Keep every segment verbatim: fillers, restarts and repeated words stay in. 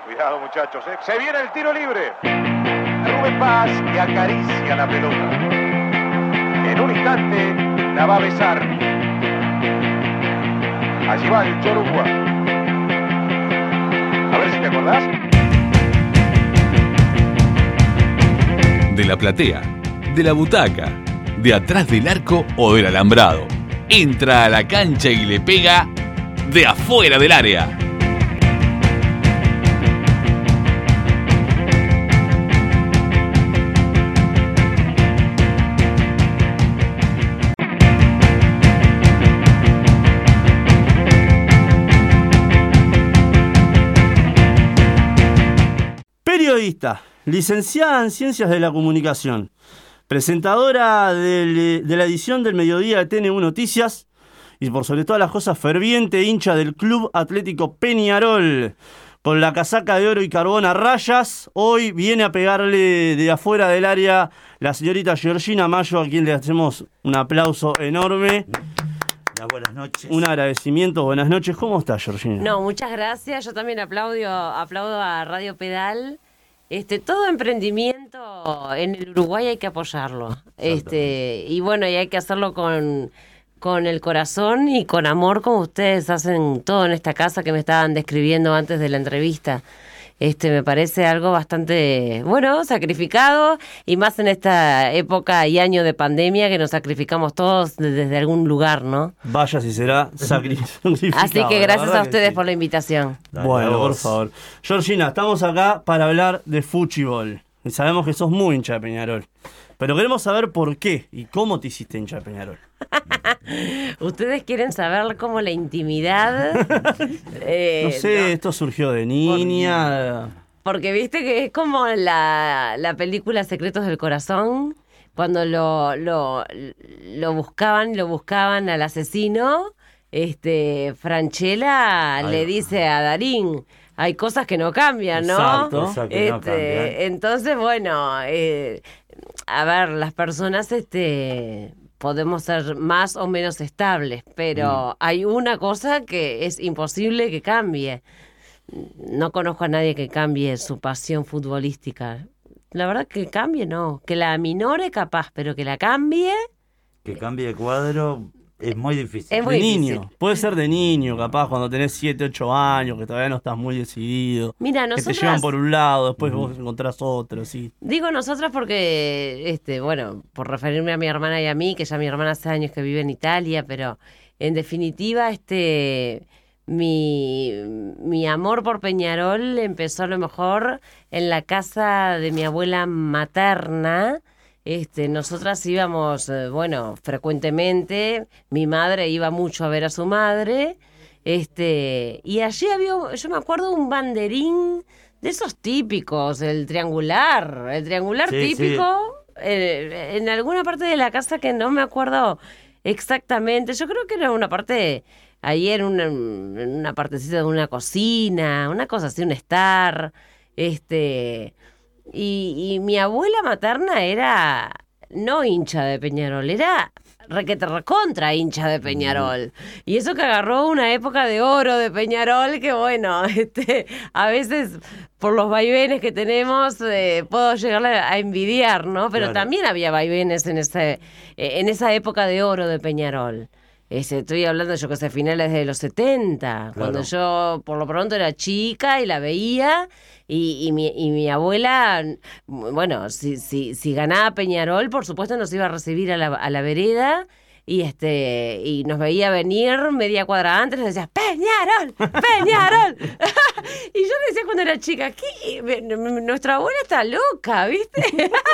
Cuidado, muchachos, ¿eh? Se viene el tiro libre. Rubén Paz que acaricia la pelota. En un instante la va a besar. Allí va el Chorugua. A ver si te acordás. De la platea, de la butaca, de atrás del arco o del alambrado. Entra a la cancha y le pega de afuera del área. Periodista, licenciada en Ciencias de la Comunicación, presentadora del, de la edición del mediodía de T N U Noticias y por sobre todas las cosas ferviente hincha del Club Atlético Peñarol. Con la casaca de oro y carbón a rayas, hoy viene a pegarle de afuera del área la señorita Georgina Mayo, a quien le hacemos un aplauso enorme. Buenas noches. Un agradecimiento, buenas noches. ¿Cómo estás, Georgina? No, muchas gracias. Yo también aplaudo, aplaudo a Radio Pedal. Este, todo emprendimiento en el Uruguay hay que apoyarlo. Este, y bueno, y hay que hacerlo con, con el corazón y con amor, como ustedes hacen todo en esta casa que me estaban describiendo antes de la entrevista. Este, me parece algo bastante, bueno, sacrificado, y más en esta época y año de pandemia que nos sacrificamos todos desde algún lugar, ¿no? Vaya si será sacrificado. Así que gracias a ustedes sí. por la invitación. Dale, bueno, por favor. Georgina, estamos acá para hablar de fútbol. Y sabemos que sos muy hincha de Peñarol. Pero queremos saber por qué y cómo te hiciste hincha de Peñarol. ¿Ustedes quieren saber cómo la intimidad? eh, no sé, no. Esto surgió de niña. Porque viste que es como la, la película Secretos del Corazón, cuando lo, lo, lo buscaban, lo buscaban al asesino, este, Franchella Ay, le dice a Darín, hay cosas que no cambian, ¿no? Exacto. Cosas que este, no cambian. Entonces, bueno, eh, a ver, las personas, este... podemos ser más o menos estables, pero mm. hay una cosa que es imposible que cambie. No conozco a nadie que cambie su pasión futbolística. La verdad que cambie, no. Que la aminore capaz, pero que la cambie... Que cambie de cuadro es muy difícil. Es muy de difícil. niño. Puede ser de niño, capaz, cuando tenés siete, ocho años, que todavía no estás muy decidido. Mira, nosotras... Que te llevan por un lado, después uh-huh. vos encontrás otro, sí. Digo nosotras porque, este, bueno, por referirme a mi hermana y a mí, que ya mi hermana hace años que vive en Italia, pero en definitiva, este... Mi, mi amor por Peñarol empezó a lo mejor en la casa de mi abuela materna. Este, nosotras íbamos, eh, bueno, frecuentemente, mi madre iba mucho a ver a su madre, este, y allí había, yo me acuerdo, un banderín de esos típicos, el triangular, el triangular sí, típico, sí. Eh, en alguna parte de la casa que no me acuerdo exactamente, yo creo que era una parte... Ahí en una, en una partecita de una cocina, una cosa así, un estar. Este, y, y mi abuela materna era no hincha de Peñarol, era requete recontra hincha de Peñarol. Y eso que agarró una época de oro de Peñarol, que bueno, este, a veces por los vaivenes que tenemos eh, puedo llegar a envidiar, ¿no? Pero claro. También había vaivenes en, ese, en esa época de oro de Peñarol. Ese, estoy hablando, yo que sé, finales de los setenta, claro. Cuando yo por lo pronto era chica y la veía, y, y, mi, y mi abuela, bueno, si, si, si ganaba Peñarol, por supuesto nos iba a recibir a la, a la vereda, y este y nos veía venir media cuadra antes, nos decía, ¡Peñarol! ¡Peñarol! Y yo decía cuando era chica, ¿qué? Nuestra abuela está loca, ¿viste?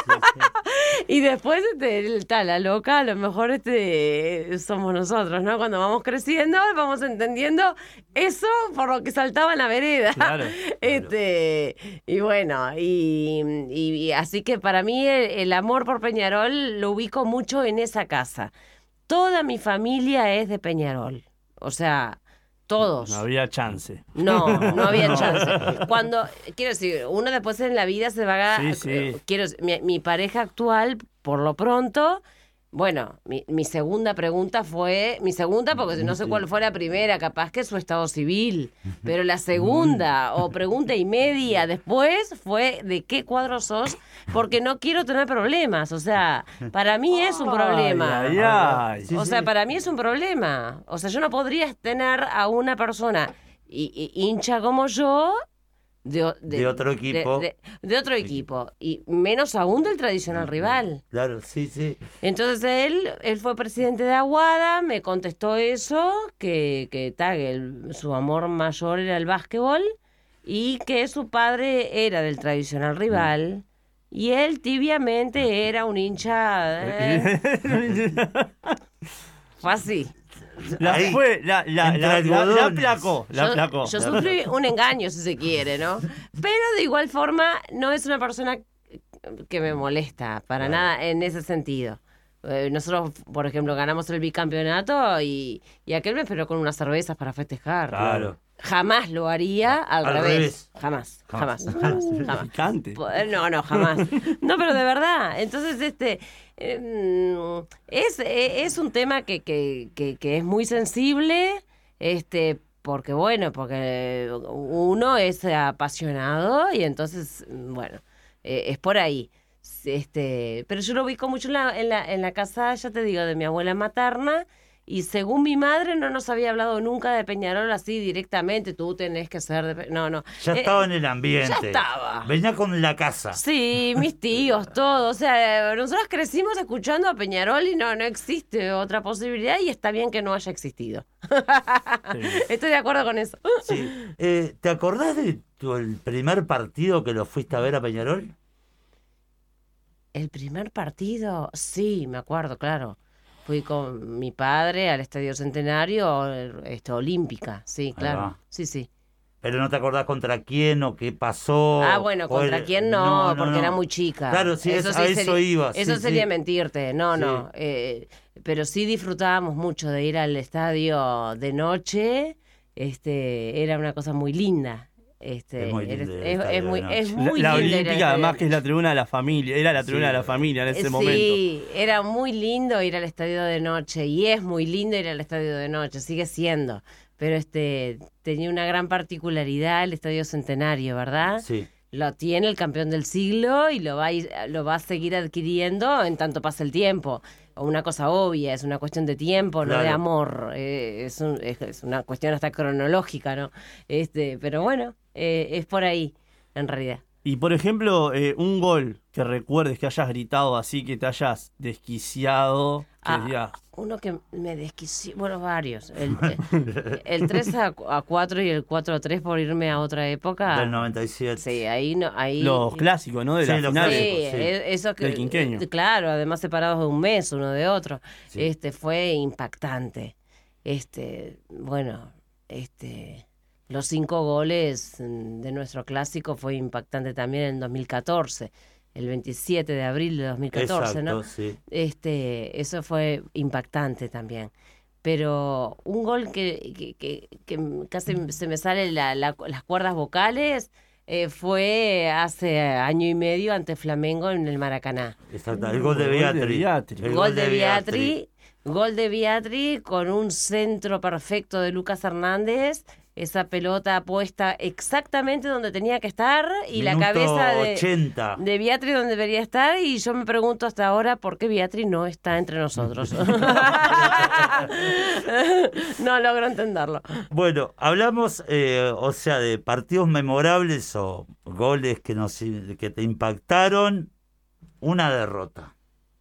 Y después este, está la loca, a lo mejor este somos nosotros, ¿no? Cuando vamos creciendo, vamos entendiendo eso por lo que saltaba en la vereda. Claro, este claro. Y bueno, y, y así que para mí el, el amor por Peñarol lo ubico mucho en esa casa. Toda mi familia es de Peñarol, o sea, todos. No había chance. No, no había chance. Cuando, quiero decir, uno después en la vida se va a... Sí, sí. Quiero mi, mi pareja actual, por lo pronto, Bueno, mi, mi segunda pregunta fue, mi segunda porque no sé cuál fue la primera, capaz que su estado civil, pero la segunda o pregunta y media después fue de qué cuadro sos, porque no quiero tener problemas, o sea, para mí es un problema. Ay, ay, ay. O sea, para mí es un problema. O sea, yo no podría tener a una persona y, y- hincha como yo de, o- De otro equipo. De, de- de otro equipo. Y menos aún del tradicional rival. Claro, sí, sí. Entonces él, él fue presidente de Aguada, me contestó eso, que, que, ta, que el- su amor mayor era el básquetbol y que su padre era del tradicional rival. Y él tibiamente era un hincha. eh, fue así. La Ahí, fue, la, la, entre la, la, la algodones. aplacó, la Yo, aplacó. yo sufrí un engaño, si se quiere, ¿no? Pero de igual forma, no es una persona que me molesta, para Claro. nada, en ese sentido. Eh, nosotros, por ejemplo, ganamos el bicampeonato y, y aquel me esperó con unas cervezas para festejar. Claro. Jamás lo haría al, Al revés. revés. Jamás, Jamás. jamás, jamás, jamás. Picante. Po- No, no, jamás. No, pero de verdad. Entonces, este eh, es, eh, es un tema que, que, que, que es muy sensible, este, porque bueno, porque uno es apasionado y entonces, bueno, eh, es por ahí. Este, pero yo lo ubico mucho en la, en la, en la casa, ya te digo, de mi abuela materna. Y según mi madre no nos había hablado nunca de Peñarol así directamente, tú tenés que ser de... Pe-". No, no. Ya Eh, estaba en el ambiente. ya estaba. Venía con la casa. Sí, mis tíos, todos. O sea, nosotros crecimos escuchando a Peñarol y no, no existe otra posibilidad y está bien que no haya existido. Estoy de acuerdo con eso. Sí. Eh, ¿Te acordás de tu, el primer partido que lo fuiste a ver a Peñarol? El primer partido, sí, me acuerdo, claro. Fui con mi padre al Estadio Centenario, este, Olímpica, sí, claro. va. Sí, sí. Pero no te acordás contra quién o qué pasó. Ah, bueno, contra O- quién no, porque era muy chica. Claro, sí, es- a eso sería, iba, Eso sí, sería sí. mentirte, no, Sí. no. eh, pero sí disfrutábamos mucho de ir al estadio de noche. Este, era una cosa muy linda. Este, Es muy lindo era- el es, estadio es muy, de noche. es La, muy la linda ir al Olímpica, estadio además de que es la noche. tribuna de la familia, era la tribuna Sí. de la familia en ese Eh, momento. Sí, era muy lindo ir al estadio de noche y es muy lindo ir al estadio de noche, sigue siendo. Pero este tenía una gran particularidad el Estadio Centenario, ¿verdad? Sí. Lo tiene el campeón del siglo y lo va a, ir- lo va a seguir adquiriendo en tanto pase el tiempo. Una cosa obvia, es una cuestión de tiempo, no de Claro. amor. eh, es, un- es, es una cuestión hasta cronológica, ¿no? Este, pero bueno, eh, es por ahí, en realidad. Y por ejemplo, eh, un gol que recuerdes que hayas gritado así, que te hayas desquiciado, que Ah, digas, uno que me desquició, bueno, varios. El, el, el tres a cuatro y el cuatro a tres por irme a otra época. Del noventa y siete. Sí, ahí no, ahí. los clásicos, ¿no? De Sí, las los Sí, finales. clásicos, sí. e- eso que, Del quinqueño. eh, claro, además separados de un mes uno de otro. Sí. Este fue impactante. Este, bueno, este los cinco goles mm, de nuestro clásico fue impactante también en dos mil catorce, el veintisiete de abril de dos mil catorce, Exacto, ¿no? sí. Este, eso fue impactante también. Pero un gol que, que, que- que casi se me salen la- la- las cuerdas vocales eh, fue hace año y medio ante Flamengo en el Maracaná. Exacto. El gol de Gol de Beatriz. Beatriz. El Gol de Beatriz, gol de Beatriz con un centro perfecto de Lucas Hernández. Esa pelota puesta exactamente donde tenía que estar y la Minuto cabeza de, ochenta. de Beatriz donde debería estar. Y yo me pregunto hasta ahora por qué Beatriz no está entre nosotros. No logro entenderlo. Bueno, hablamos, eh, o sea, de partidos memorables o goles que, nos, que te impactaron. Una derrota.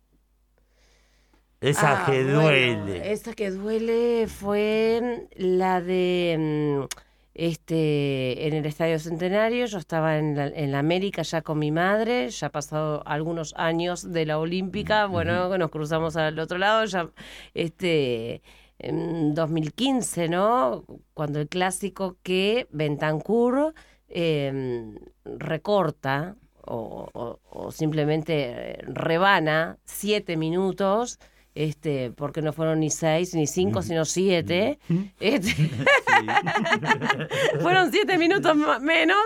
Esa Ah, que bueno, duele. esa que duele fue la de mm, este en el Estadio Centenario. Yo estaba en la, en la América ya con mi madre, ya ha pasado algunos años de la Olímpica. Bueno, nos cruzamos al otro lado, ya este en dos mil quince, ¿no? Cuando el clásico que Bentancur eh, recorta o, o- o simplemente rebana siete minutos. este, porque no fueron ni seis ni cinco, sino siete. Este, fueron siete minutos más, menos.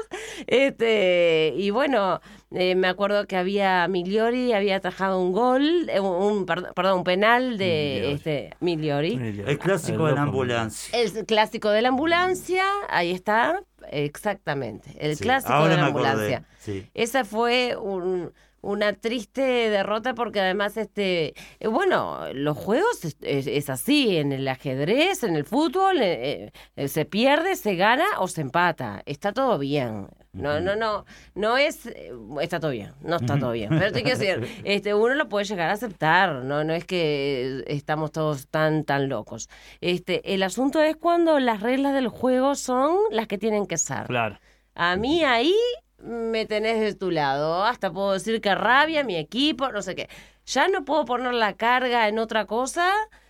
Este, y bueno, eh, me acuerdo que había Migliori, había atajado un gol, eh, un, perdón, un penal de Migliori. este Migliori. El clásico de la ambulancia. El clásico de la ambulancia, ahí está, exactamente. El Sí, clásico ahora de la me acordé, ambulancia. sí. Esa fue un, una triste derrota porque además, este, eh, bueno, los juegos es, es, es así, en el ajedrez, en el fútbol, eh, eh, se pierde, se gana o se empata. Está todo bien. No, no, no, no es, eh, está todo bien, no está todo bien, pero te quiero decir, este, uno lo puede llegar a aceptar, no, no es que estamos todos tan, tan locos. Este, el asunto es cuando las reglas del juego son las que tienen que ser. Claro. A mí ahí me tenés de tu lado, hasta puedo decir que rabia mi equipo, no sé qué. Ya no puedo poner la carga en otra cosa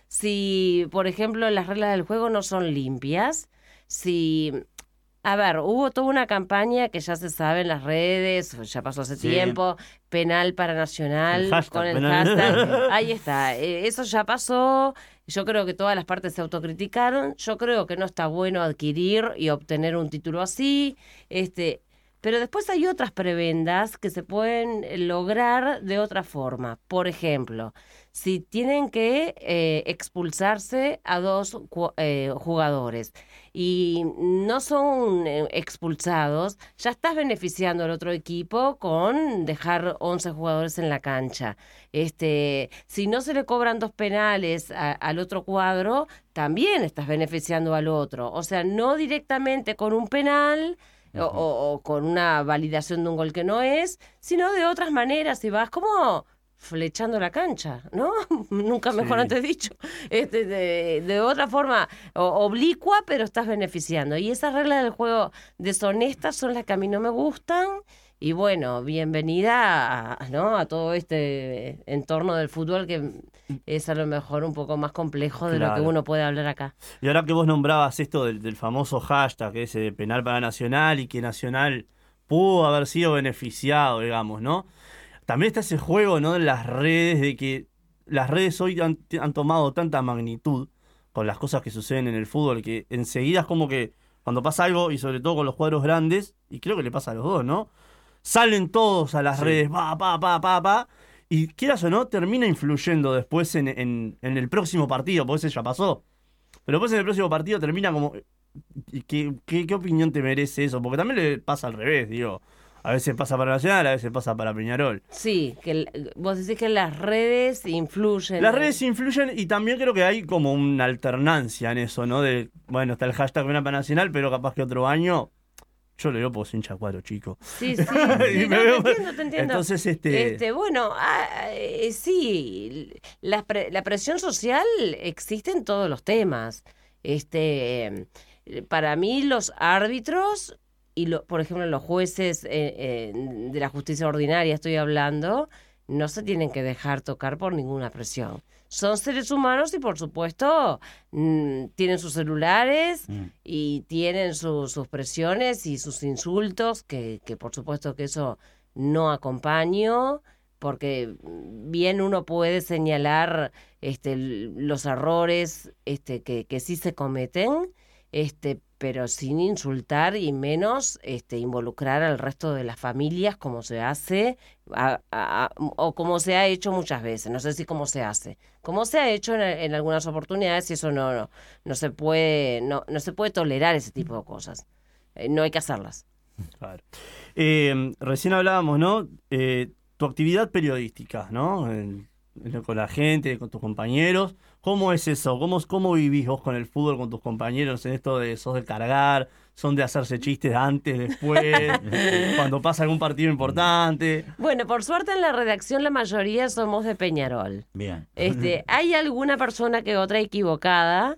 si, por ejemplo, las reglas del juego no son limpias, si... A ver, hubo toda una campaña que ya se sabe en las redes, ya pasó hace Sí. tiempo, penal para Nacional, El hashtag, con el penal. hashtag. Ahí está, eh, eso ya pasó. Yo creo que todas las partes se autocriticaron. Yo creo que no está bueno adquirir y obtener un título así. Este, pero después hay otras prebendas que se pueden lograr de otra forma. Por ejemplo, si tienen que eh, expulsarse a dos cu- eh, jugadores y no son eh, expulsados, ya estás beneficiando al otro equipo con dejar once jugadores en la cancha. Este, si no se le cobran dos penales a- al otro cuadro, también estás beneficiando al otro. O sea, no directamente con un penal o, o- o con una validación de un gol que no es, sino de otras maneras y vas como flechando la cancha, ¿no? Nunca mejor Sí. antes dicho. Este, de, de otra forma o- oblicua, pero estás beneficiando. Y esas reglas del juego deshonestas son las que a mí no me gustan. Y bueno, bienvenida a, ¿no? a todo este entorno del fútbol que es a lo mejor un poco más complejo de lo que Claro. uno puede hablar acá. Y ahora que vos nombrabas esto del, del famoso hashtag, que es eh, penal para Nacional, y que Nacional pudo haber sido beneficiado, digamos, ¿no? También está ese juego, ¿no? En las redes, de que las redes hoy han, han tomado tanta magnitud con las cosas que suceden en el fútbol, que enseguida es como que cuando pasa algo, y sobre todo con los cuadros grandes, y creo que le pasa a los dos, ¿no? Salen todos a las Sí. redes, pa, pa, pa, pa, pa, y quieras o no, termina influyendo después en, en, en el próximo partido, porque ese ya pasó. Pero después en el próximo partido termina como... ¿y ¿Qué, qué, qué opinión te merece eso? Porque también le pasa al revés, digo. A veces pasa para Nacional, a veces pasa para Peñarol. Sí, que el- vos decís que las redes influyen. Las redes influyen y también creo que hay como una alternancia en eso, ¿no? De, bueno, está el hashtag Penal para Nacional, pero capaz que otro año... Yo lo digo por hincha cuadro, chico. Sí, sí, sí, Y no, me te veo- entiendo, te entiendo. Entonces, este... Este, bueno, ah, eh, sí, la, pre- la presión social existe en todos los temas. Este, eh, para mí los árbitros y, lo, por ejemplo, los jueces eh, eh, de la justicia ordinaria, estoy hablando, no se tienen que dejar tocar por ninguna presión. Son seres humanos y, por supuesto, mm, tienen sus celulares Mm. y tienen su- sus presiones y sus insultos, que, que por supuesto que eso no acompaño, porque bien uno puede señalar este, l- los errores este, que, que sí se cometen, este, pero sin insultar y menos este, involucrar al resto de las familias como se hace a- a- a- o como se ha hecho muchas veces, no sé si cómo se hace, como se ha hecho en, en algunas oportunidades y eso no, no, no se puede, no, no se puede tolerar ese tipo de cosas. Eh, no hay que hacerlas. Claro. Eh, recién hablábamos, ¿no? Eh, tu actividad periodística, ¿no? En- en- con la gente, con tus compañeros. ¿Cómo es eso? ¿Cómo, ¿Cómo vivís vos con el fútbol, con tus compañeros en esto de sos de cargar, son de hacerse chistes antes, después, cuando pasa algún partido importante? Bueno, por suerte en la redacción la mayoría somos de Peñarol. Bien. Este, hay alguna persona que otra equivocada,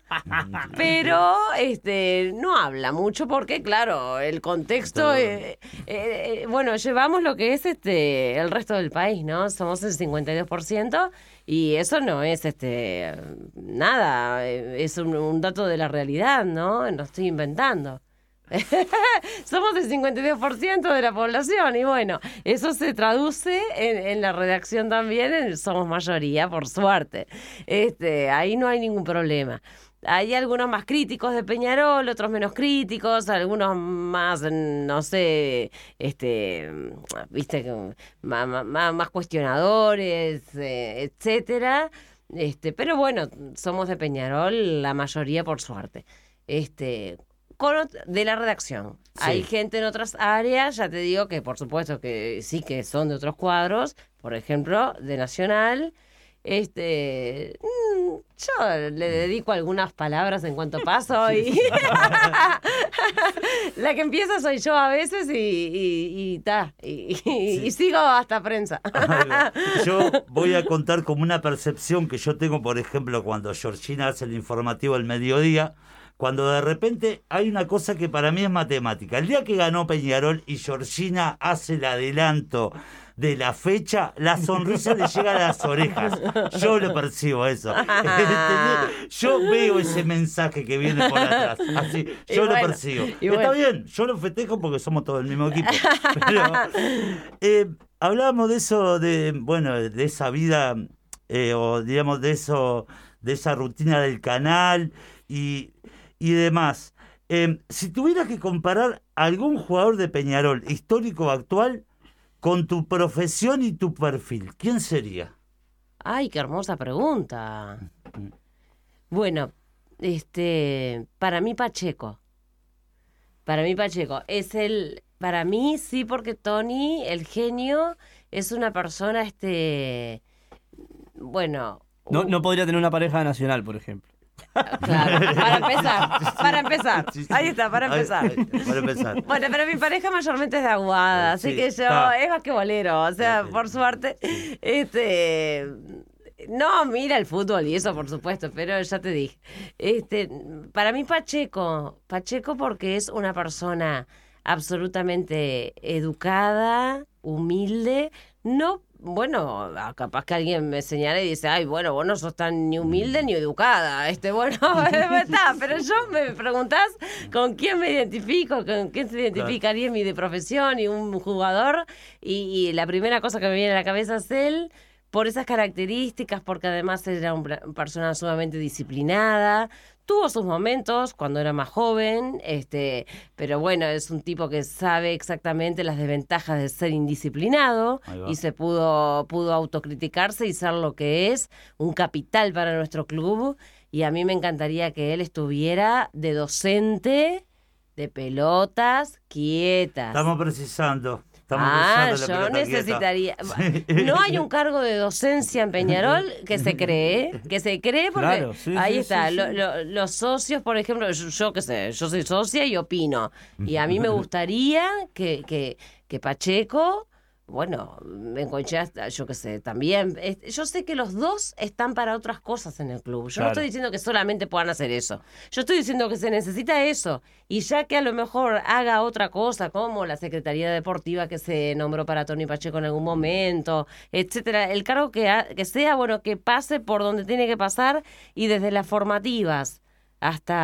pero este no habla mucho porque, claro, el contexto, eh, eh, eh, bueno, llevamos lo que es este el resto del país, ¿no? Somos el cincuenta y dos por ciento y eso no es este nada, eh, es un, un dato de la realidad, ¿no? No estoy inventando. Somos el cincuenta y dos por ciento de la población y bueno, eso se traduce en, en la redacción también, en, somos mayoría, por suerte. Este, ahí no hay ningún problema. Hay algunos más críticos de Peñarol, otros menos críticos, algunos más, no sé, este, viste, más, más, más cuestionadores, eh, etcétera. Este, pero bueno, somos de Peñarol, la mayoría por suerte. Este, con, de la redacción. Sí. Hay gente en otras áreas, ya te digo que por supuesto que sí que son de otros cuadros, por ejemplo, de Nacional. Este, yo le dedico algunas palabras en cuanto paso y la que empieza soy yo a veces y y, y, ta, y, y, sí. y sigo hasta prensa. Yo voy a contar como una percepción que yo tengo, por ejemplo, cuando Georgina hace el informativo al mediodía, cuando de repente hay una cosa que para mí es matemática. El día que ganó Peñarol y Georgina hace el adelanto de la fecha, la sonrisa le llega a las orejas. Yo lo percibo eso. Yo veo ese mensaje que viene por atrás. Así, yo y lo bueno, percibo. Y Está bueno. bien, yo lo festejo porque somos todos el mismo equipo. Pero eh, hablábamos de eso, de bueno, de esa vida, eh, o digamos de eso, de esa rutina del canal y, y demás. Eh, si tuvieras que comparar a algún jugador de Peñarol, histórico o actual, con tu profesión y tu perfil, ¿quién sería? Ay, qué hermosa pregunta. Bueno, este, para mí Pacheco. Para mí Pacheco es el, para mí sí, porque Tony, el genio, es una persona, este, bueno. No, no podría tener una pareja de Nacional, por ejemplo. Claro, para empezar, para empezar. Sí, sí. Ahí está, para empezar. Ahí, ahí, para empezar. Bueno, pero mi pareja mayormente es de Aguada, así Sí, que yo, está. es basquetbolero, o sea, Sí. por suerte, este, no mira el fútbol y eso por supuesto, pero ya te dije, este, para mí Pacheco, Pacheco porque es una persona absolutamente educada, humilde, no. Bueno, capaz que alguien me señala y dice, ay, bueno, vos no sos tan ni humilde ni educada. Este, bueno, está, pero yo me preguntás con quién me identifico, con quién se identificaría mi de profesión y un jugador. Y, y la primera cosa que me viene a la cabeza es él, por esas características, porque además era una persona sumamente disciplinada. Tuvo sus momentos cuando era más joven, este, pero bueno, es un tipo que sabe exactamente las desventajas de ser indisciplinado y se pudo, pudo autocriticarse y ser lo que es, un capital para nuestro club. Y a mí me encantaría que él estuviera de docente de pelotas quietas. Estamos precisando. Estamos Ah, precisando la yo pelota necesitaría. quieta. Sí. No hay un cargo de docencia en Peñarol que se cree, que se cree porque Claro, sí, ahí sí, está. sí, lo- sí. lo- los socios, por ejemplo, yo, yo qué sé, yo soy socia y opino. Y a mí me gustaría que, que, que Pacheco, bueno, me enconché hasta, yo qué sé, también. es- Yo sé que los dos están para otras cosas en el club. Yo no Claro. estoy diciendo que solamente puedan hacer eso. Yo estoy diciendo que se necesita eso. Y ya que a lo mejor haga otra cosa, como la Secretaría Deportiva que se nombró para Tony Pacheco en algún momento, etcétera, el cargo que, ha- que sea, bueno, que pase por donde tiene que pasar y desde las formativas hasta,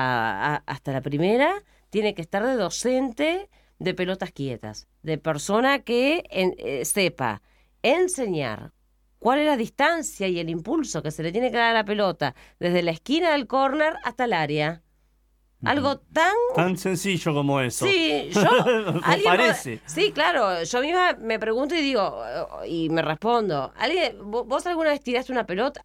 a- hasta la primera, tiene que estar de docente de pelotas quietas, de persona que en- eh, sepa enseñar cuál es la distancia y el impulso que se le tiene que dar a la pelota desde la esquina del córner hasta el área. Algo tan... Tan sencillo como eso. Sí, yo... ¿No alguien parece? pod- Sí, claro, yo misma me pregunto y digo, eh, y me respondo, ¿alguien, vo- ¿vos alguna vez tiraste una pelota?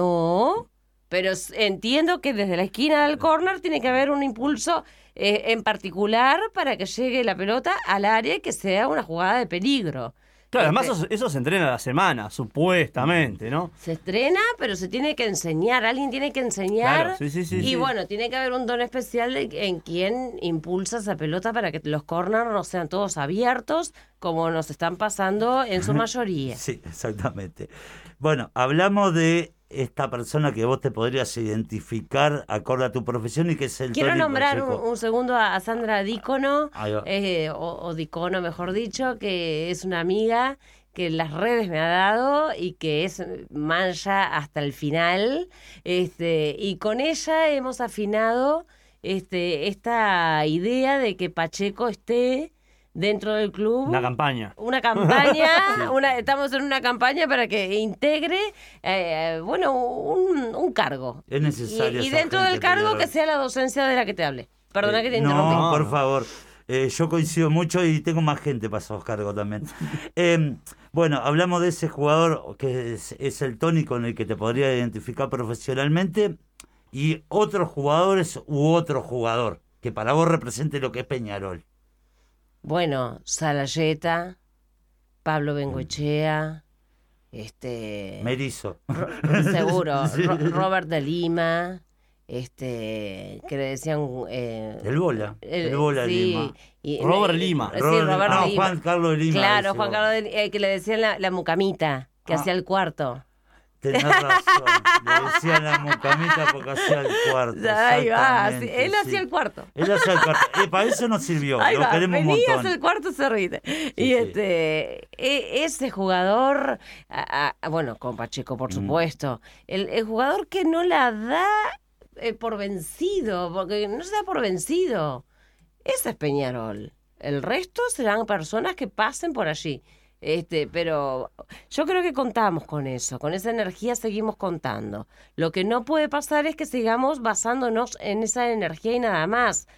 No, pero s- entiendo que desde la esquina del córner tiene que haber un impulso eh, en particular para que llegue la pelota al área y que sea una jugada de peligro. Claro, además Este, eso, eso se entrena a la semana, supuestamente, ¿no? se estrena, pero se tiene que enseñar, alguien tiene que enseñar. Claro, sí, sí, sí, y sí. bueno, tiene que haber un don especial de- en quien impulsa esa pelota para que los corners no sean todos abiertos, como nos están pasando en su mayoría. Sí, exactamente. Bueno, hablamos de esta persona que vos te podrías identificar acorde a tu profesión y que es el Quiero Tony nombrar un, Pacheco. un segundo a, a Sandra Dícono, Ahí va. eh, o, o Dicono mejor dicho, que es una amiga que en las redes me ha dado y que es mancha hasta el final. Este, y con ella hemos afinado este, esta idea de que Pacheco esté dentro del club. Una campaña. Una campaña, una, estamos en una campaña para que integre, eh, bueno, un, un cargo. Es necesario. Y, y esa dentro gente, del cargo Peñarol. que sea la docencia de la que te hablé. Perdona Eh, que te no, interrumpí. No, por no. favor. Eh, yo coincido mucho y tengo más gente para esos cargos también. Eh, bueno, hablamos de ese jugador que es, es el Tony con el que te podría identificar profesionalmente y otros jugadores u otro jugador que para vos represente lo que es Peñarol. Bueno, Salayeta, Pablo Bengoechea, este... Merizo. Ro- seguro, Sí. Ro- Robert de Lima, este, que le decían... eh, El Bola. El, el- Bola sí, Lima. y- Robert y- Lima. Sí, Robert- Robert no, de Lima. Juan Carlos de Lima. Claro, ese, Juan vos. Carlos de Li- eh, que le decían la, la mucamita, que Ah. hacía el cuarto. Tenés razón. Le decían la mucamita porque hacía el cuarto. Ahí va, sí, exactamente, él sí. hacía el cuarto. Él hacía el cuarto. Eh, para eso nos sirvió. Ahí Lo va, queremos un venías montón. el cuarto servite. Y sí. este, e- ese jugador, a- a- bueno, con Pacheco, por Mm. supuesto, el, el jugador que no la da eh, por vencido, porque no se da por vencido. Ese es Peñarol. El resto serán personas que pasen por allí. Este, pero yo creo que contamos con eso, con esa energía seguimos contando. Lo que no puede pasar es que sigamos basándonos en esa energía y nada más.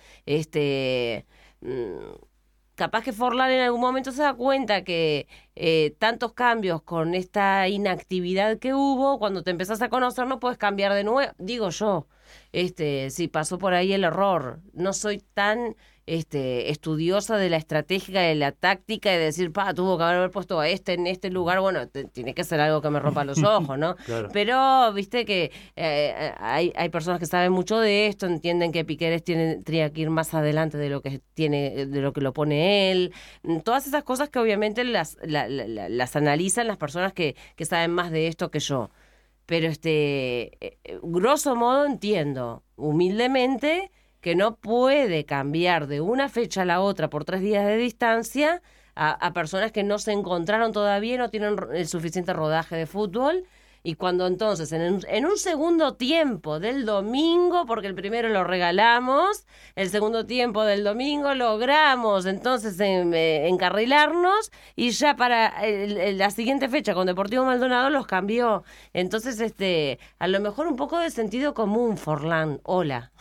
Este, mm, capaz que Forlán en algún momento se da cuenta que eh, tantos cambios con esta inactividad que hubo, cuando te empezás a conocer no puedes cambiar de nuevo, digo yo. Este, si pasó por ahí el error, no soy tan este, estudiosa de la estrategia, de la táctica, de decir, pa, tuvo que haber puesto a este en este lugar, bueno, te- tiene que ser algo que me rompa los ojos, ¿no? Claro. Pero, viste que eh, hay, hay personas que saben mucho de esto, entienden que Piquerés tiene, tendría que ir más adelante de lo que tiene, de lo que lo pone él. Todas esas cosas que obviamente las, la- la- la- las analizan las personas que, que saben más de esto que yo. Pero este, eh, eh, grosso modo entiendo, humildemente, que no puede cambiar de una fecha a la otra por tres días de distancia a, a personas que no se encontraron todavía, no tienen ro- el suficiente rodaje de fútbol. Y cuando entonces, en un, en un segundo tiempo del domingo, porque el primero lo regalamos, el segundo tiempo del domingo logramos entonces en- eh, encarrilarnos y ya para el- el- la siguiente fecha con Deportivo Maldonado los cambió. Entonces, este, a lo mejor un poco de sentido común, Forlán. Hola.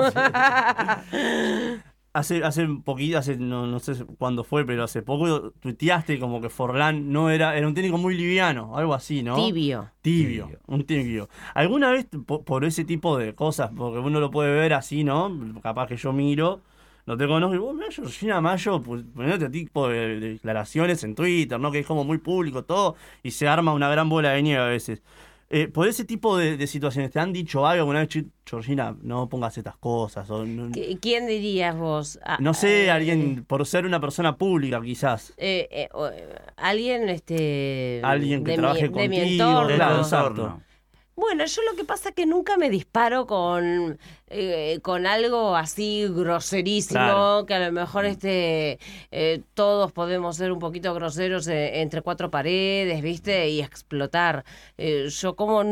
Hace, hace un poquito, hace, no, no sé cuándo fue, pero hace poco tuiteaste como que Forlán no era, era un técnico muy liviano, algo así, ¿no? Tibio. Tibio, Tibio. un tibio. ¿Alguna vez por, por ese tipo de cosas, porque uno lo puede ver así, ¿no? Capaz que yo miro, no te conozco, y vos, mirá, Georgina Mayo, pues, poniendo este tipo de, de declaraciones en Twitter, ¿no? Que es como muy público todo, y se arma una gran bola de nieve a veces. Eh, por ese tipo de, de situaciones, ¿te han dicho algo alguna vez, "Che, Georgina, no pongas estas cosas"? O, no, ¿Qui- ¿Quién dirías vos? Ah, no sé, eh, alguien, por ser una persona pública quizás. eh, eh, o- eh, alguien este Alguien que de trabaje mi, de mi contigo, entorno. claro, Del exacto. entorno. Bueno, yo lo que pasa es que nunca me disparo con, eh, con algo así groserísimo, Claro. que a lo mejor este eh, todos podemos ser un poquito groseros eh, entre cuatro paredes, ¿viste? Y explotar. Eh, yo como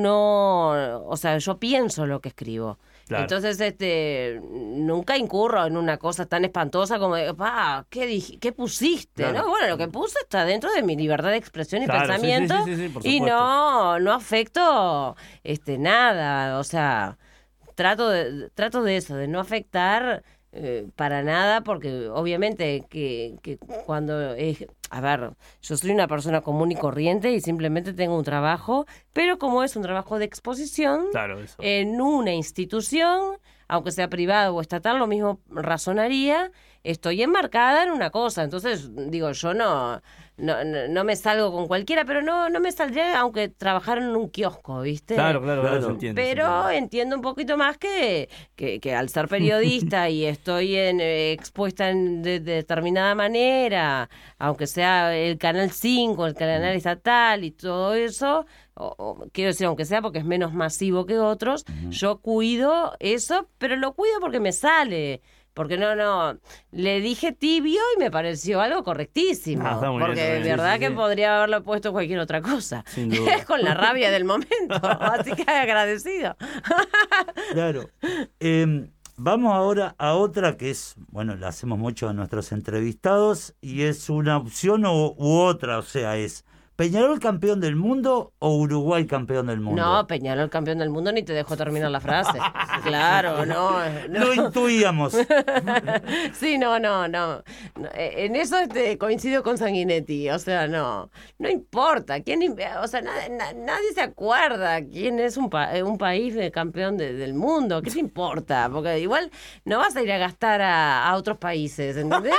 no, o sea, yo pienso lo que escribo. Claro. Entonces, este, nunca incurro en una cosa tan espantosa como de, pa, ¿qué, dij- qué pusiste? Claro. ¿No? Bueno, lo que puse está dentro de mi libertad de expresión y Claro, sí, sí, pensamiento sí, sí, sí, por y supuesto. no, no afecto este, nada, o sea, trato de, trato de eso, de no afectar eh, para nada, porque obviamente que, que cuando es, a ver, yo soy una persona común y corriente y simplemente tengo un trabajo, pero como es un trabajo de exposición, Claro, eso. en una institución, aunque sea privada o estatal, lo mismo razonaría, estoy enmarcada en una cosa. Entonces, digo, yo no, no, no, no me salgo con cualquiera, pero no, no me saldría aunque trabajara en un kiosco, ¿viste? Claro, claro, claro, Claro. se entiende. se Pero entiende. entiendo un poquito más que, que, que al ser periodista y estoy en, eh, expuesta en, de, de determinada manera, aunque sea el Canal cinco, el canal estatal y todo eso, o, o, quiero decir, aunque sea porque es menos masivo que otros, yo cuido eso, pero lo cuido porque me sale. Porque no, no, le dije tibio y me pareció algo correctísimo. Ah, está muy bien, porque está de bien, verdad sí, que sí. podría haberlo puesto cualquier otra cosa. Sin duda. Es con la rabia del momento, así que agradecido. Claro. Eh, Vamos ahora a otra que es, bueno, la hacemos mucho a nuestros entrevistados y es una opción u, u otra, o sea, es ¿Peñarol campeón del mundo o Uruguay campeón del mundo? No, Peñarol campeón del mundo, ni te dejo terminar la frase. Claro, no. no. Lo intuíamos. Sí, no, no, no. No, en eso este, coincido con Sanguinetti. O sea, no. No importa. ¿Quién, o sea, na, na, nadie se acuerda quién es un, pa, un país de campeón de, del mundo. ¿Qué te importa? Porque igual no vas a ir a gastar a, a otros países, ¿entendés?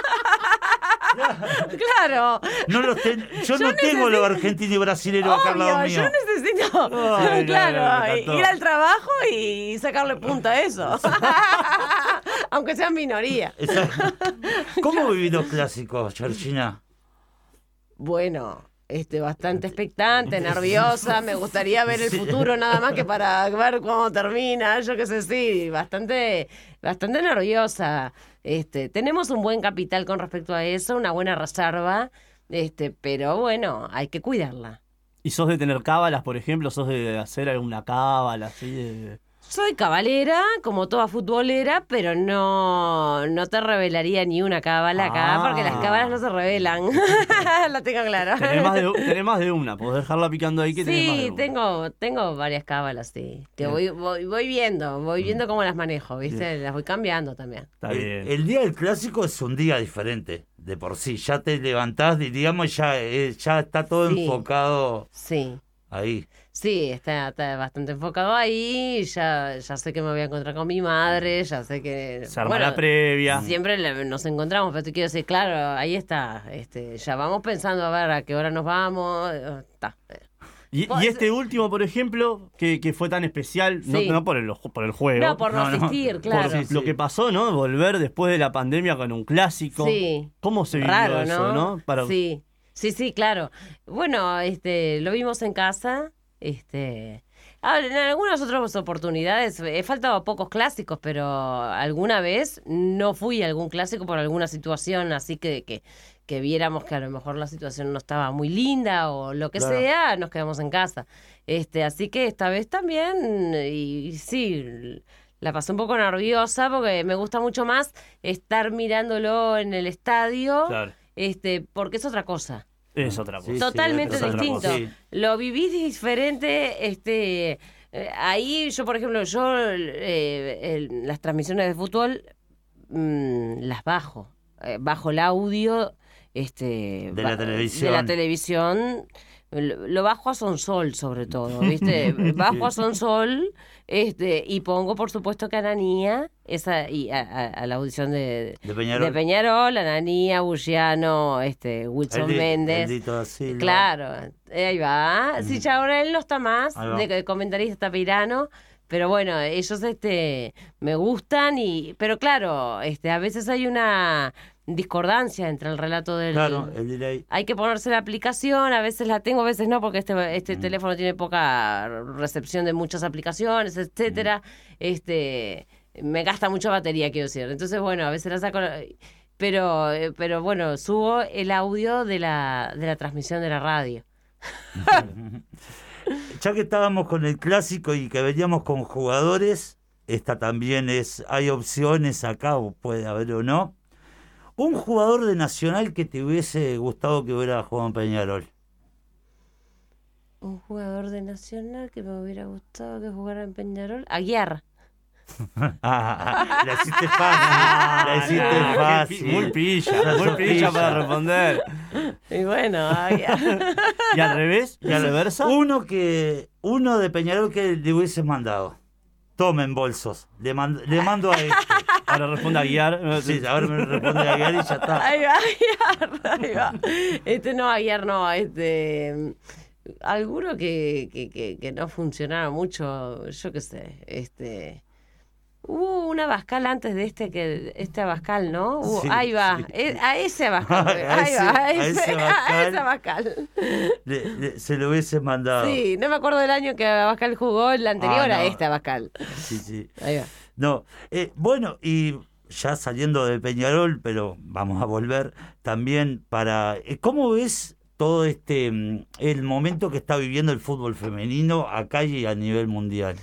Claro. No los ten, yo, yo no necesito, tengo los argentinos y brasileños acá al lado mío. Yo necesito, Ay, claro, no, no, ir al trabajo y sacarle punta a eso. Aunque sean minoría. ¿Cómo vivís los clásicos, Georgina? Bueno, este, bastante expectante, nerviosa. Me gustaría ver el futuro nada más que para ver cómo termina. Yo qué sé, sí, bastante, bastante nerviosa. Este, tenemos un buen capital con respecto a eso, una buena reserva, este, pero bueno, hay que cuidarla. ¿Y sos de tener cábalas, por ejemplo? ¿Sos de hacer alguna cábala así de...? Soy cabalera, como toda futbolera, pero no, no te revelaría ni una cábala acá, ah. porque las cábalas no se revelan. La tengo clara. Tenés más, de, tenés más de una, podés dejarla picando ahí que sí, tenés más de una. tengo, tengo varias cábalas, sí. Que voy, voy, voy viendo, voy viendo cómo las manejo, ¿viste? Bien. Las voy cambiando también. Está bien. El, el día del clásico es un día diferente, de por sí. Ya te levantás, diríamos, ya, eh, ya está todo sí. enfocado sí. ahí. Sí, está, está bastante enfocado ahí, ya, ya sé que me voy a encontrar con mi madre, ya sé que... Se arma bueno, la previa. Siempre nos encontramos, pero te quiero decir, claro, ahí está, este, ya vamos pensando a ver a qué hora nos vamos, está. Y, y este último, por ejemplo, que, que fue tan especial, sí. no, no por, el, por el juego. No, por no, no asistir, no, claro. Por sí, sí. Lo que pasó, ¿no? Volver después de la pandemia con un clásico. Sí. ¿Cómo se vivió Raro, eso, no? no? Para... Sí, sí, sí, claro. Bueno, este, lo vimos en casa... Este, en algunas otras oportunidades he faltado a pocos clásicos, pero alguna vez no fui a algún clásico por alguna situación, así que, que, que viéramos que a lo mejor la situación no estaba muy linda o lo que claro. sea, nos quedamos en casa. Este, así que esta vez también, y, y sí, la pasé un poco nerviosa porque me gusta mucho más estar mirándolo en el estadio, claro. este, porque es otra cosa. Es otra cosa. Sí, Totalmente sí, distinto. Sí. Lo vivís diferente, este eh, ahí yo, por ejemplo, yo eh, el, las transmisiones de fútbol mmm, las bajo. Eh, bajo el audio este de la televisión. De la televisión. Lo bajo a Sonsol, sobre todo, ¿viste? Bajo a Sonsol este, y pongo, por supuesto, que Ananía, esa, y a, a, a la audición de, de Peñarol, de Peñarol Ananía, Bulliano, este, Wilson el, Méndez. El Silva. Claro, ahí va. Mm. Sí, ya ahora él no está más, de, de comentarista está Pirano. Pero bueno, ellos este me gustan, y pero claro, este a veces hay una discordancia entre el relato del... Claro, el delay. Hay que ponerse la aplicación, a veces la tengo, a veces no, porque este este mm. teléfono tiene poca recepción de muchas aplicaciones, etcétera. Mm. Este me gasta mucha batería, quiero decir. Entonces, bueno, a veces la saco... Pero, pero bueno, subo el audio de la, de la transmisión de la radio. Ya que estábamos con el clásico y que veníamos con jugadores, esta también es, hay opciones acá, o puede haber o no. Un jugador de Nacional que te hubiese gustado que hubiera jugado en Peñarol. Un jugador de Nacional que me hubiera gustado que jugara en Peñarol. Aguiar. Ah, la hiciste fácil, la hiciste ah, fácil. Muy pilla, muy pilla para responder. Y bueno, Aguiar. ¿Y al revés? ¿Y al reversa? Uno que, uno de Peñarol que le hubieses mandado. Tomen bolsos, le, mando, le mando a este. Ahora responde Aguiar. Sí, ahora me responde Aguiar y ya está. Ahí va, Aguiar, ahí va. Este no, Aguiar no, este... Alguno que, que, que, que no funcionara mucho, yo qué sé, este... Hubo un Abascal antes de este, que este Abascal, ¿no? Uh, sí, ahí va, sí. e, a ese Abascal. Ahí a ese, va, a ese, a ese Abascal. A ese Abascal. Le, le, se lo hubiese mandado. Sí, no me acuerdo del año que Abascal jugó, el anterior ah, no. a este Abascal. Sí, sí. Ahí va. No, eh, bueno, y ya saliendo de Peñarol, pero vamos a volver también para... Eh, ¿Cómo ves todo este, el momento que está viviendo el fútbol femenino acá y a nivel mundial?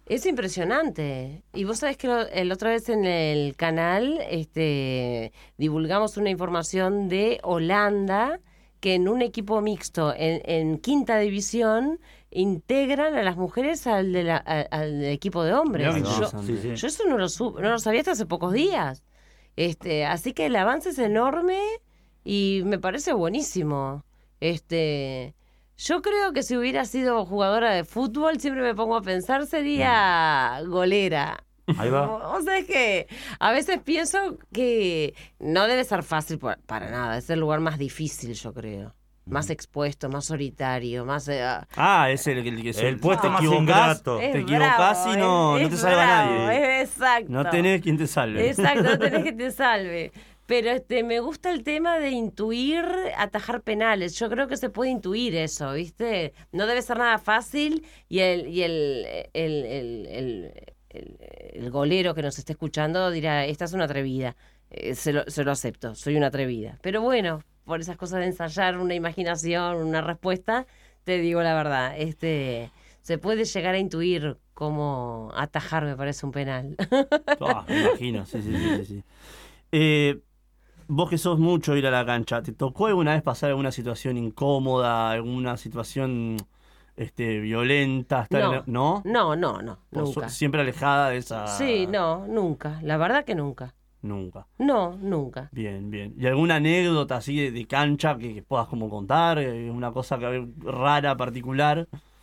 Es impresionante. Y vos sabés que lo- el otra vez en el canal este, divulgamos una información de Holanda que en un equipo mixto, en, en quinta división, integran a las mujeres al, de la- a- al equipo de hombres. Mirá qué Yo, interesante. Sí, sí. yo eso no lo, sub- no lo sabía hasta hace pocos días. Este, así que el avance es enorme y me parece buenísimo. Este, yo creo que si hubiera sido jugadora de fútbol, siempre me pongo a pensar, sería golera. Ahí va. O sea, es que a veces pienso que no debe ser fácil pa- para nada. Es el lugar más difícil, yo creo. Más expuesto, más solitario, más... eh, ah, Ah, es el, el que se El puesto te más equivocás, ingrato. es Te equivocás bravo, y no, es- no te es salva bravo, nadie. es exacto. No tenés quien te salve. Exacto, no tenés que te salve. Pero este, me gusta el tema de intuir, atajar penales. Yo creo que se puede intuir eso, ¿viste? No debe ser nada fácil y el, y el, el, el, el, el- el golero que nos esté escuchando dirá, esta es una atrevida. Eh, se, lo, se lo acepto, soy una atrevida. Pero bueno, por esas cosas de ensayar una imaginación, una respuesta, te digo la verdad, este, se puede llegar a intuir cómo atajar, me parece, un penal. Ah, me imagino, sí, sí, sí, sí, sí. Eh, vos que sos mucho ir a la cancha, ¿te tocó alguna vez pasar alguna situación incómoda, alguna situación este, violenta? Estar No. en- ¿No? No, no, no, Vos nunca. sos siempre alejada de esa... Sí, no, nunca. La verdad que nunca. Nunca. No, nunca. Bien, bien. ¿Y alguna anécdota así de, de cancha que, que puedas como contar? Eh, ¿Una cosa que, rara, particular?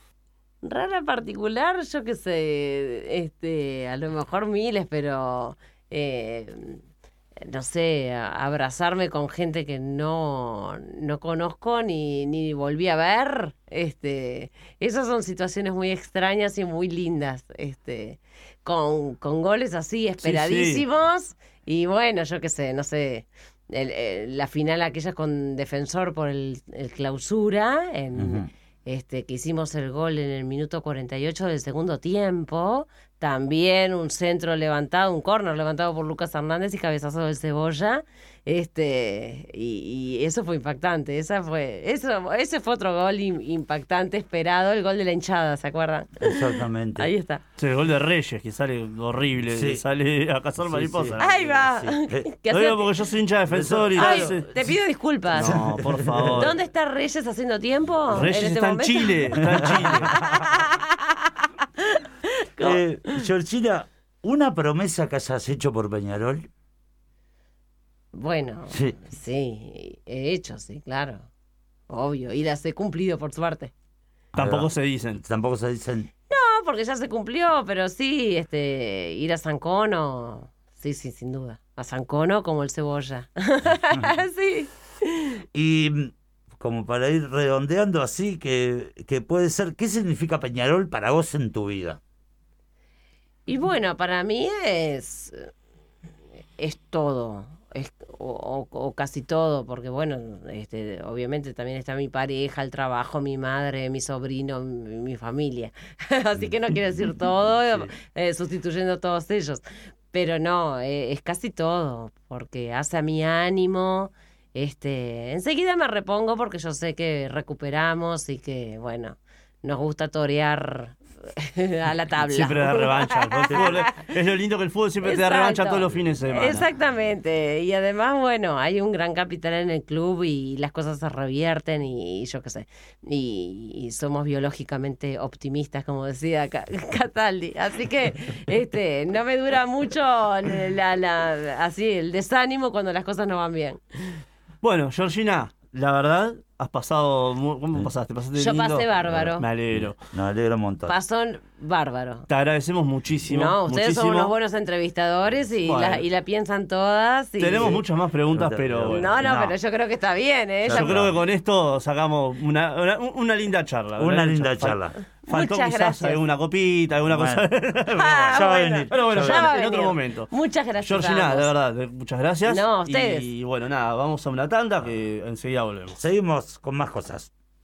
Rara particular, yo qué sé, este, a lo mejor miles, pero eh, no sé, a- abrazarme con gente que no, no conozco ni, ni volví a ver. Este, esas son situaciones muy extrañas y muy lindas, este, con, con goles así esperadísimos. Y bueno, yo qué sé, no sé. El- el- la final aquella con Defensor por el, el clausura en, Ujú. este, que hicimos el gol en el minuto cuarenta y ocho del segundo tiempo. También un centro levantado, un córner levantado por Lucas Hernández y cabezazo del Cebolla. Este, y, y eso fue impactante. Esa fue, eso, ese fue otro gol im- impactante, esperado, el gol de la hinchada, ¿se acuerdan? Exactamente. Ahí está. Sí, el gol de Reyes, que sale horrible, Sí. sale a cazar Sí, mariposas. sí. Ahí va. Sí. ¿Qué Lo hacía- digo porque yo soy hincha defensor y Ay, entonces- te pido disculpas. No, por favor. ¿Dónde está Reyes haciendo tiempo? Reyes en este está en momento? Chile, está en Chile. Eh, Georgina, ¿una promesa que hayas hecho por Peñarol? Bueno, Sí. sí, he hecho, sí, claro. Obvio, y las he cumplido por suerte. Tampoco se dicen. Tampoco se dicen. No, porque ya se cumplió, pero sí, este, ir a San Cono, sí, sí, sin duda. A San Cono como el Cebolla. Sí. Y mm, como para ir redondeando así, que, que puede ser, ¿qué significa Peñarol para vos en tu vida? Y bueno, para mí es, es todo, es, o, o- o casi todo, porque bueno, este, obviamente también está mi pareja, el trabajo, mi madre, mi sobrino, mi, mi familia. Así que no quiero decir todo, eh, sustituyendo a todos ellos. Pero no, eh, es casi todo, porque hace a mi ánimo. Este, enseguida me repongo porque yo sé que recuperamos y que, bueno, nos gusta torear a la tabla. Siempre da revancha. El fútbol es, es lo lindo que el fútbol siempre te da Exacto. revancha todos los fines de semana. Exactamente. Y además, bueno, hay un gran capital en el club y las cosas se revierten y, yo qué sé. Y, y somos biológicamente optimistas, como decía Ca- Cataldi. Así que este no me dura mucho la, la- así el desánimo cuando las cosas no van bien. Bueno, Georgina, la verdad, has pasado... mu- ¿Cómo pasaste? ¿Pasaste Yo lindo? pasé bárbaro. Me alegro. Nos alegra un montón. Pasó bárbaro. Te agradecemos muchísimo. No, ustedes muchísimo. son unos buenos entrevistadores y, Bueno. la, y la piensan todas. Y... Tenemos muchas más preguntas, pero... bueno. No, no, No. pero yo creo que está bien, ¿eh? Yo Ya- creo que con esto sacamos una, una, una linda charla. Una ¿verdad? linda Fal- charla. Faltó Muchas quizás gracias. alguna copita, alguna Bueno. cosa. Ah, Ya va a bueno. venir. Pero bueno, Ya ya va a en otro venir. momento. Muchas gracias. Georgina, a de ambos. verdad, de- muchas gracias. No, a ustedes. Y bueno, nada, vamos a una tanda que enseguida volvemos. Seguimos con más cosas.